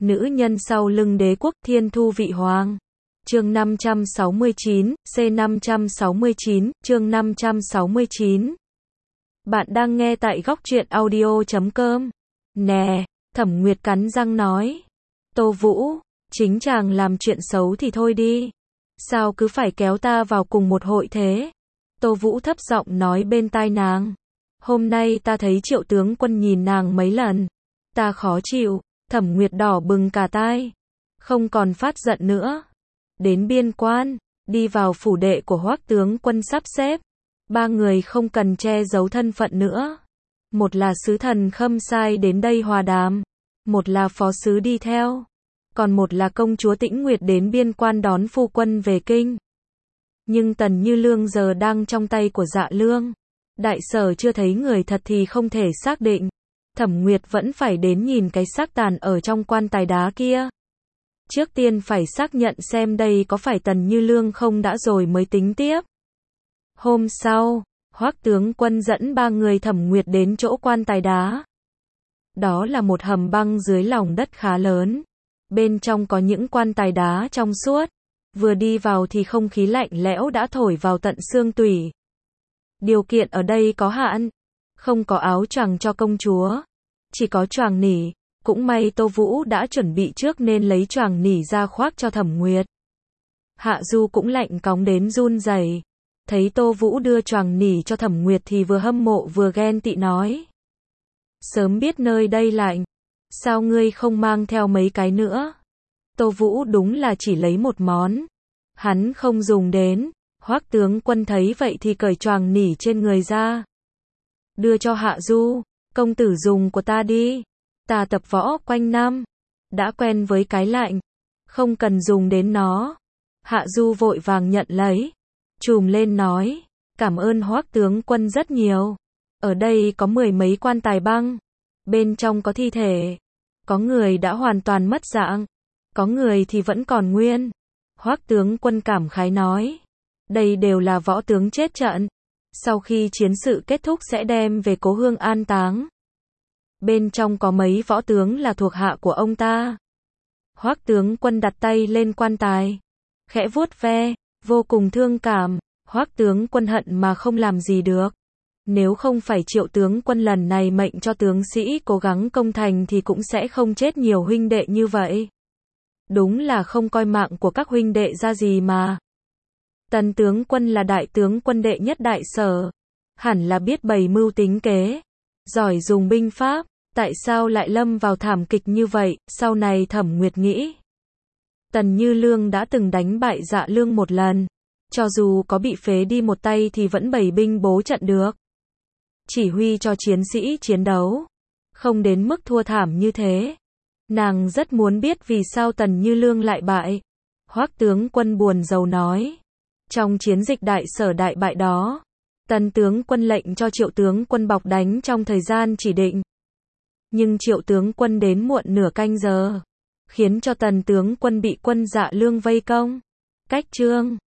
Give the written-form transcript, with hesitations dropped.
Nữ nhân sau lưng đế quốc thiên thu vị hoàng. Chương 569, C569, chương 569. Bạn đang nghe tại góc truyện audio.com. Nè, Thẩm Nguyệt cắn răng nói. Tô Vũ, chính chàng làm chuyện xấu thì thôi đi. Sao cứ phải kéo ta vào cùng một hội thế? Tô Vũ thấp giọng nói bên tai nàng. Hôm nay ta thấy Triệu tướng quân nhìn nàng mấy lần. Ta khó chịu. Thẩm Nguyệt đỏ bừng cả tai. Không còn phát giận nữa. Đến biên quan, đi vào phủ đệ của Hoắc tướng quân sắp xếp. Ba người không cần che giấu thân phận nữa. Một là sứ thần Khâm sai đến đây hòa đàm. Một là phó sứ đi theo. Còn một là công chúa Tĩnh Nguyệt đến biên quan đón phu quân về kinh. Nhưng Tần Như Lương giờ đang trong tay của Dạ Lương. Đại sở chưa thấy người thật thì không thể xác định. Thẩm Nguyệt vẫn phải đến nhìn cái xác tàn ở trong quan tài đá kia. Trước tiên phải xác nhận xem đây có phải Tần Như Lương không đã rồi mới tính tiếp. Hôm sau, Hoắc tướng quân dẫn ba người Thẩm Nguyệt đến chỗ quan tài đá. Đó là một hầm băng dưới lòng đất khá lớn. Bên trong có những quan tài đá trong suốt. Vừa đi vào thì không khí lạnh lẽo đã thổi vào tận xương tủy. Điều kiện ở đây có hạn. Không có áo choàng cho công chúa. Chỉ có choàng nỉ. Cũng may Tô Vũ đã chuẩn bị trước nên lấy choàng nỉ ra khoác cho Thẩm Nguyệt. Hạ Du cũng lạnh cóng đến run rẩy. Thấy Tô Vũ đưa choàng nỉ cho Thẩm Nguyệt thì vừa hâm mộ vừa ghen tị nói. Sớm biết nơi đây lạnh. Sao ngươi không mang theo mấy cái nữa? Tô Vũ đúng là chỉ lấy một món. Hắn không dùng đến. Hoắc tướng quân thấy vậy thì cởi choàng nỉ trên người ra. Đưa cho Hạ Du. Công tử dùng của ta đi. Ta tập võ quanh năm. Đã quen với cái lạnh. Không cần dùng đến nó. Hạ Du vội vàng nhận lấy. Trùm lên nói. Cảm ơn Hoắc tướng quân rất nhiều. Ở đây có mười mấy quan tài băng. Bên trong có thi thể. Có người đã hoàn toàn mất dạng. Có người thì vẫn còn nguyên. Hoắc tướng quân cảm khái nói. Đây đều là võ tướng chết trận. Sau khi chiến sự kết thúc sẽ đem về cố hương an táng. Bên trong có mấy võ tướng là thuộc hạ của ông ta. Hoắc tướng quân đặt tay lên quan tài. Khẽ vuốt ve, vô cùng thương cảm. Hoắc tướng quân hận mà không làm gì được. Nếu không phải Triệu tướng quân lần này mệnh cho tướng sĩ cố gắng công thành thì cũng sẽ không chết nhiều huynh đệ như vậy. Đúng là không coi mạng của các huynh đệ ra gì mà. Tần tướng quân là đại tướng quân đệ nhất đại sở. Hẳn là biết bày mưu tính kế. Giỏi dùng binh pháp. Tại sao lại lâm vào thảm kịch như vậy? Sau này Thẩm Nguyệt nghĩ. Tần Như Lương đã từng đánh bại Dạ Lương một lần. Cho dù có bị phế đi một tay thì vẫn bày binh bố trận được. Chỉ huy cho chiến sĩ chiến đấu. Không đến mức thua thảm như thế. Nàng rất muốn biết vì sao Tần Như Lương lại bại. Hoắc tướng quân buồn rầu nói. Trong chiến dịch đại sở đại bại đó, Tần tướng quân lệnh cho Triệu tướng quân bọc đánh trong thời gian chỉ định. Nhưng Triệu tướng quân đến muộn nửa canh giờ, khiến cho Tần tướng quân bị quân Dạ Lương vây công. Cách chương